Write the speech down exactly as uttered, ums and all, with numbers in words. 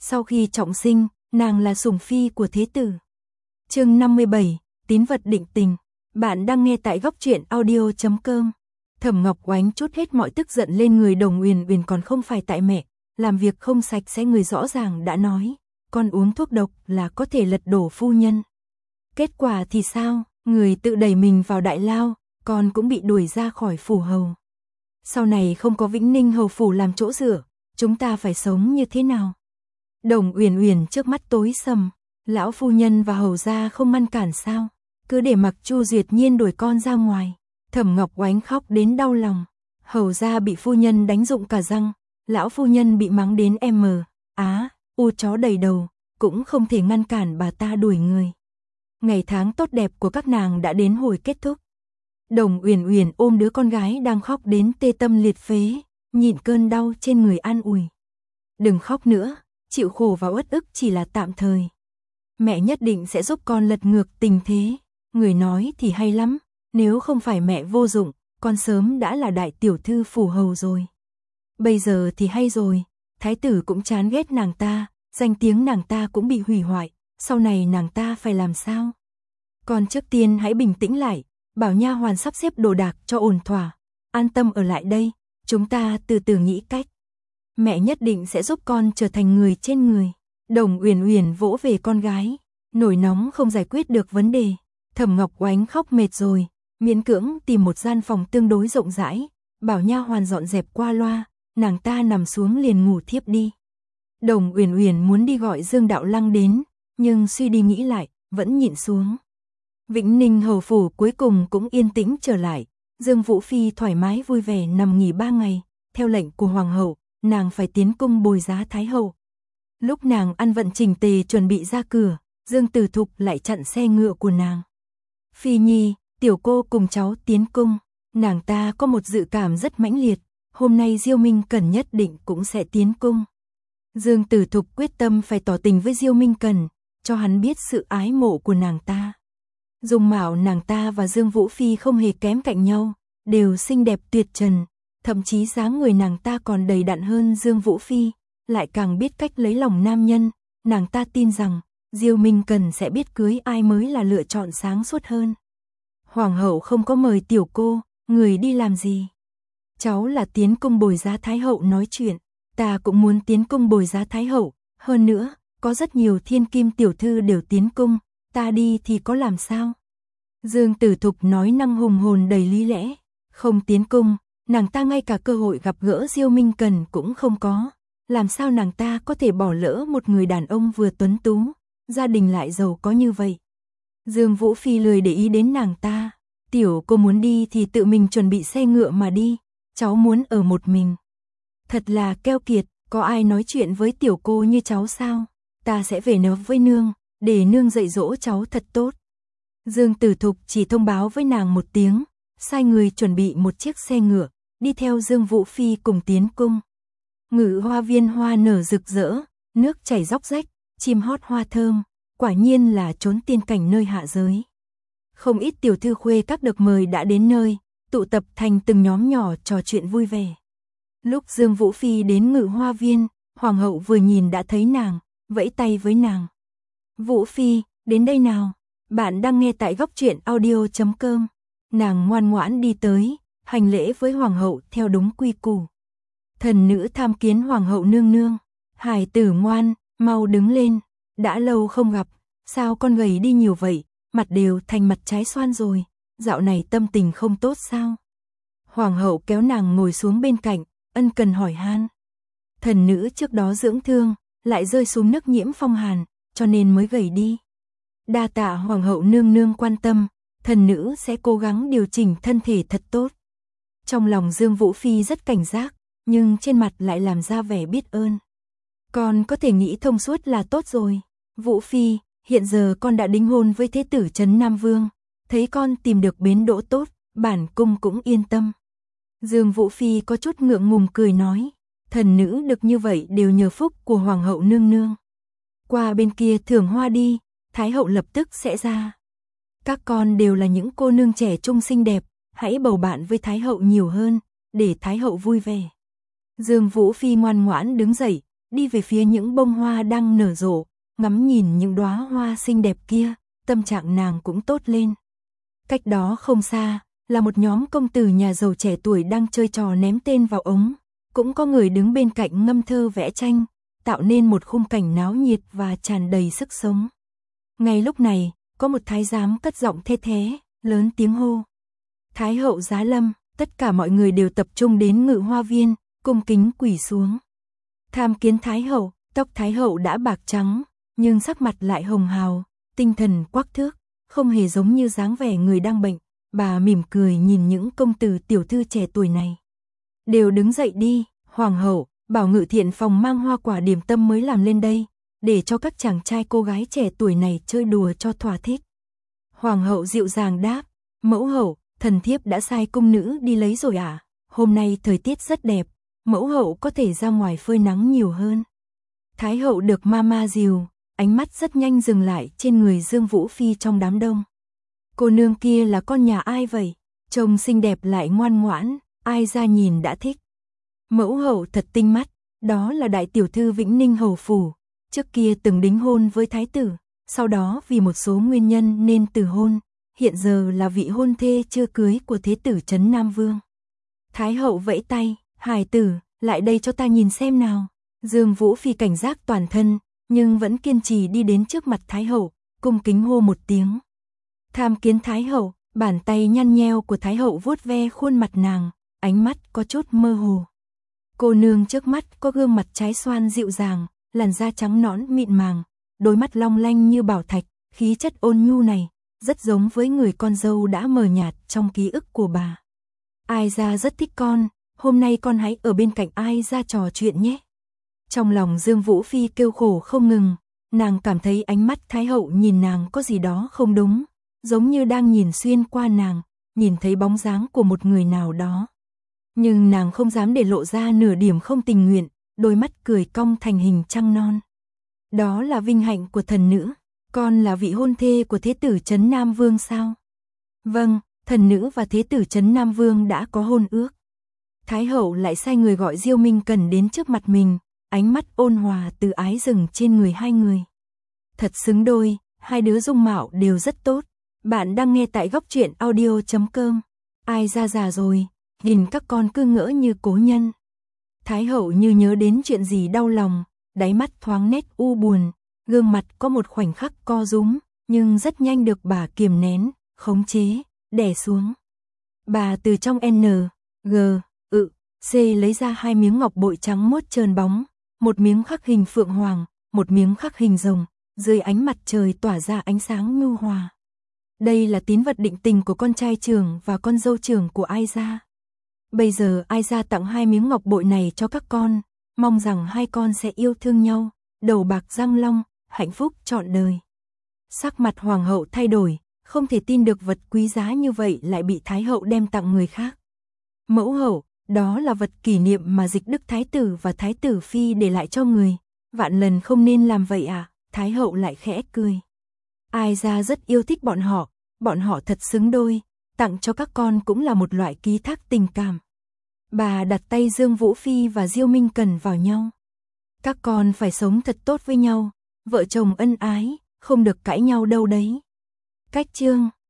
Sau khi trọng sinh, nàng là sủng phi của thế tử. Chương năm mươi bảy, tín vật định tình. Bạn đang nghe tại góc truyện audio chấm com. Thẩm Ngọc Oánh trút hết mọi tức giận lên người Đồng Uyển Uyển, còn không phải tại mẹ, làm việc không sạch sẽ, người rõ ràng đã nói, con uống thuốc độc là có thể lật đổ phu nhân. Kết quả thì sao, người tự đẩy mình vào đại lao, con cũng bị đuổi ra khỏi phủ hầu. Sau này không có Vĩnh Ninh hầu phủ làm chỗ dựa, chúng ta phải sống như thế nào? Đồng Uyển Uyển trước mắt tối sầm, lão phu nhân và hầu gia không ngăn cản sao? Cứ để mặc Chu Duyệt Nhiên đuổi con ra ngoài. Thẩm Ngọc Oánh khóc đến đau lòng. Hầu gia bị phu nhân đánh rụng cả răng, lão phu nhân bị mắng đến em mờ, á, u chó đầy đầu, cũng không thể ngăn cản bà ta đuổi người. Ngày tháng tốt đẹp của các nàng đã đến hồi kết thúc. Đồng Uyển Uyển ôm đứa con gái đang khóc đến tê tâm liệt phế, nhịn cơn đau trên người an ủi. Đừng khóc nữa, chịu khổ và uất ức chỉ là tạm thời. Mẹ nhất định sẽ giúp con lật ngược tình thế. Người nói thì hay lắm, nếu không phải mẹ vô dụng, con sớm đã là đại tiểu thư phủ hầu rồi. Bây giờ thì hay rồi, thái tử cũng chán ghét nàng ta, danh tiếng nàng ta cũng bị hủy hoại, sau này nàng ta phải làm sao? Con trước tiên hãy bình tĩnh lại, bảo nha hoàn sắp xếp đồ đạc cho ổn thỏa, an tâm ở lại đây, chúng ta từ từ nghĩ cách. Mẹ nhất định sẽ giúp con trở thành người trên người. Đồng Uyển Uyển vỗ về con gái, nổi nóng không giải quyết được vấn đề. Thẩm Ngọc Oánh khóc mệt rồi, miễn cưỡng tìm một gian phòng tương đối rộng rãi, bảo nha hoàn dọn dẹp qua loa, nàng ta nằm xuống liền ngủ thiếp đi. Đồng Uyển Uyển muốn đi gọi Dương Đạo Lăng đến, nhưng suy đi nghĩ lại, vẫn nhịn xuống. Vĩnh Ninh hầu phủ cuối cùng cũng yên tĩnh trở lại, Dương Vũ Phi thoải mái vui vẻ nằm nghỉ ba ngày, theo lệnh của hoàng hậu, nàng phải tiến cung bồi giá thái hậu. Lúc nàng ăn vận chỉnh tề chuẩn bị ra cửa, Dương Tử Thục lại chặn xe ngựa của nàng. Phi Nhi, tiểu cô cùng cháu tiến cung. Nàng ta có một dự cảm rất mãnh liệt, hôm nay Diêu Minh Cẩn nhất định cũng sẽ tiến cung. Dương Tử Thục quyết tâm phải tỏ tình với Diêu Minh Cẩn, cho hắn biết sự ái mộ của nàng ta. Dung mạo nàng ta và Dương Vũ Phi không hề kém cạnh nhau, đều xinh đẹp tuyệt trần, thậm chí dáng người nàng ta còn đầy đặn hơn Dương Vũ Phi, lại càng biết cách lấy lòng nam nhân. Nàng ta tin rằng Diêu Minh Cẩn sẽ biết cưới ai mới là lựa chọn sáng suốt hơn. Hoàng hậu không có mời tiểu cô, người đi làm gì? Cháu là tiến cung bồi giá thái hậu nói chuyện, ta cũng muốn tiến cung bồi giá thái hậu, hơn nữa, có rất nhiều thiên kim tiểu thư đều tiến cung, ta đi thì có làm sao? Dương Tử Thục nói năng hùng hồn đầy lý lẽ, không tiến cung, nàng ta ngay cả cơ hội gặp gỡ Diêu Minh Cẩn cũng không có, làm sao nàng ta có thể bỏ lỡ một người đàn ông vừa tuấn tú, gia đình lại giàu có như vậy. Dương Vũ Phi lười để ý đến nàng ta, tiểu cô muốn đi thì tự mình chuẩn bị xe ngựa mà đi, cháu muốn ở một mình. Thật là keo kiệt, có ai nói chuyện với tiểu cô như cháu sao? Ta sẽ về nói với nương, để nương dạy dỗ cháu thật tốt. Dương Tử Thục chỉ thông báo với nàng một tiếng, sai người chuẩn bị một chiếc xe ngựa, đi theo Dương Vũ Phi cùng tiến cung. Ngự hoa viên hoa nở rực rỡ, nước chảy róc rách, chim hót hoa thơm, quả nhiên là chốn tiên cảnh nơi hạ giới. Không ít tiểu thư khuê các được mời đã đến nơi, tụ tập thành từng nhóm nhỏ trò chuyện vui vẻ. Lúc Dương Vũ Phi đến ngự hoa viên, hoàng hậu vừa nhìn đã thấy nàng, vẫy tay với nàng. Vũ Phi, đến đây nào, bạn đang nghe tại góc truyện audio chấm com. Nàng ngoan ngoãn đi tới, hành lễ với hoàng hậu theo đúng quy củ. Thần nữ tham kiến hoàng hậu nương nương. Hải tử ngoan, mau đứng lên, đã lâu không gặp, sao con gầy đi nhiều vậy, mặt đều thành mặt trái xoan rồi, dạo này tâm tình không tốt sao? Hoàng hậu kéo nàng ngồi xuống bên cạnh, ân cần hỏi han. Thần nữ trước đó dưỡng thương, lại rơi xuống nước nhiễm phong hàn, cho nên mới gầy đi. Đa tạ hoàng hậu nương nương quan tâm, thần nữ sẽ cố gắng điều chỉnh thân thể thật tốt. Trong lòng Dương Vũ Phi rất cảnh giác, nhưng trên mặt lại làm ra vẻ biết ơn. Con có thể nghĩ thông suốt là tốt rồi. Vũ Phi, hiện giờ con đã đính hôn với thế tử Trấn Nam Vương, thấy con tìm được bến đỗ tốt, bản cung cũng yên tâm. Dương Vũ Phi có chút ngượng ngùng cười nói, thần nữ được như vậy đều nhờ phúc của hoàng hậu nương nương. Qua bên kia thưởng hoa đi, thái hậu lập tức sẽ ra. Các con đều là những cô nương trẻ trung xinh đẹp, hãy bầu bạn với thái hậu nhiều hơn, để thái hậu vui vẻ. Dương Vũ Phi ngoan ngoãn đứng dậy, đi về phía những bông hoa đang nở rộ, ngắm nhìn những đóa hoa xinh đẹp kia, tâm trạng nàng cũng tốt lên. Cách đó không xa, là một nhóm công tử nhà giàu trẻ tuổi đang chơi trò ném tên vào ống, cũng có người đứng bên cạnh ngâm thơ vẽ tranh, tạo nên một khung cảnh náo nhiệt và tràn đầy sức sống. Ngay lúc này, có một thái giám cất giọng thê thế, lớn tiếng hô: Thái hậu giá lâm. Tất cả mọi người đều tập trung đến Ngự Hoa Viên, cung kính quỳ xuống. Tham kiến Thái hậu. Tóc Thái hậu đã bạc trắng, nhưng sắc mặt lại hồng hào, tinh thần quắc thước, không hề giống như dáng vẻ người đang bệnh. Bà mỉm cười nhìn những công tử tiểu thư trẻ tuổi này. Đều đứng dậy đi, hoàng hậu, bảo Ngự Thiện phòng mang hoa quả điểm tâm mới làm lên đây, để cho các chàng trai cô gái trẻ tuổi này chơi đùa cho thỏa thích. Hoàng hậu dịu dàng đáp: Mẫu hậu, thần thiếp đã sai cung nữ đi lấy rồi ạ. À? Hôm nay thời tiết rất đẹp, mẫu hậu có thể ra ngoài phơi nắng nhiều hơn. Thái hậu được mama dìu, ánh mắt rất nhanh dừng lại trên người Dương Vũ Phi trong đám đông. Cô nương kia là con nhà ai vậy? Trông xinh đẹp lại ngoan ngoãn, ai ra nhìn đã thích. Mẫu hậu thật tinh mắt, đó là đại tiểu thư Vĩnh Ninh hầu phủ, trước kia từng đính hôn với thái tử, sau đó vì một số nguyên nhân nên từ hôn, hiện giờ là vị hôn thê chưa cưới của thế tử Trấn Nam Vương. Thái hậu vẫy tay: Hải tử, lại đây cho ta nhìn xem nào. Dương Vũ Phi cảnh giác toàn thân, nhưng vẫn kiên trì đi đến trước mặt Thái hậu, cung kính hô một tiếng. Tham kiến Thái hậu. Bàn tay nhăn nheo của Thái hậu vuốt ve khuôn mặt nàng, ánh mắt có chút mơ hồ. Cô nương trước mắt có gương mặt trái xoan dịu dàng, làn da trắng nõn mịn màng, đôi mắt long lanh như bảo thạch, khí chất ôn nhu này rất giống với người con dâu đã mờ nhạt trong ký ức của bà. Ai ra rất thích con, hôm nay con hãy ở bên cạnh ai ra trò chuyện nhé. Trong lòng Dương Vũ Phi kêu khổ không ngừng, nàng cảm thấy ánh mắt Thái hậu nhìn nàng có gì đó không đúng, giống như đang nhìn xuyên qua nàng, nhìn thấy bóng dáng của một người nào đó. Nhưng nàng không dám để lộ ra nửa điểm không tình nguyện, đôi mắt cười cong thành hình trăng non. Đó là vinh hạnh của thần nữ, con là vị hôn thê của thế tử Trấn Nam Vương sao? Vâng, thần nữ và thế tử Trấn Nam Vương đã có hôn ước. Thái hậu lại sai người gọi Diêu Minh Cần đến trước mặt mình, ánh mắt ôn hòa từ ái dừng trên người hai người. Thật xứng đôi, hai đứa dung mạo đều rất tốt. Bạn đang nghe tại góc truyện audio chấm com. Ai ra già rồi, nhìn các con cứ ngỡ như cố nhân. Thái hậu như nhớ đến chuyện gì đau lòng, đáy mắt thoáng nét u buồn, gương mặt có một khoảnh khắc co rúm, nhưng rất nhanh được bà kiềm nén, khống chế, đè xuống. Bà từ trong N, G, ự, C lấy ra hai miếng ngọc bội trắng muốt trơn bóng, một miếng khắc hình phượng hoàng, một miếng khắc hình rồng, dưới ánh mặt trời tỏa ra ánh sáng nhu hòa. Đây là tín vật định tình của con trai trưởng và con dâu trưởng của Ai gia. Bây giờ Ai gia tặng hai miếng ngọc bội này cho các con, mong rằng hai con sẽ yêu thương nhau, đầu bạc răng long, hạnh phúc trọn đời. Sắc mặt hoàng hậu thay đổi, không thể tin được vật quý giá như vậy lại bị Thái hậu đem tặng người khác. Mẫu hậu, đó là vật kỷ niệm mà Dịch Đức Thái tử và Thái tử Phi để lại cho người, vạn lần không nên làm vậy à? Thái hậu lại khẽ cười. Ai gia rất yêu thích bọn họ, bọn họ thật xứng đôi, tặng cho các con cũng là một loại ký thác tình cảm. Bà đặt tay Dương Vũ Phi và Diêu Minh Cần vào nhau. Các con phải sống thật tốt với nhau, vợ chồng ân ái, không được cãi nhau đâu đấy. Cách chương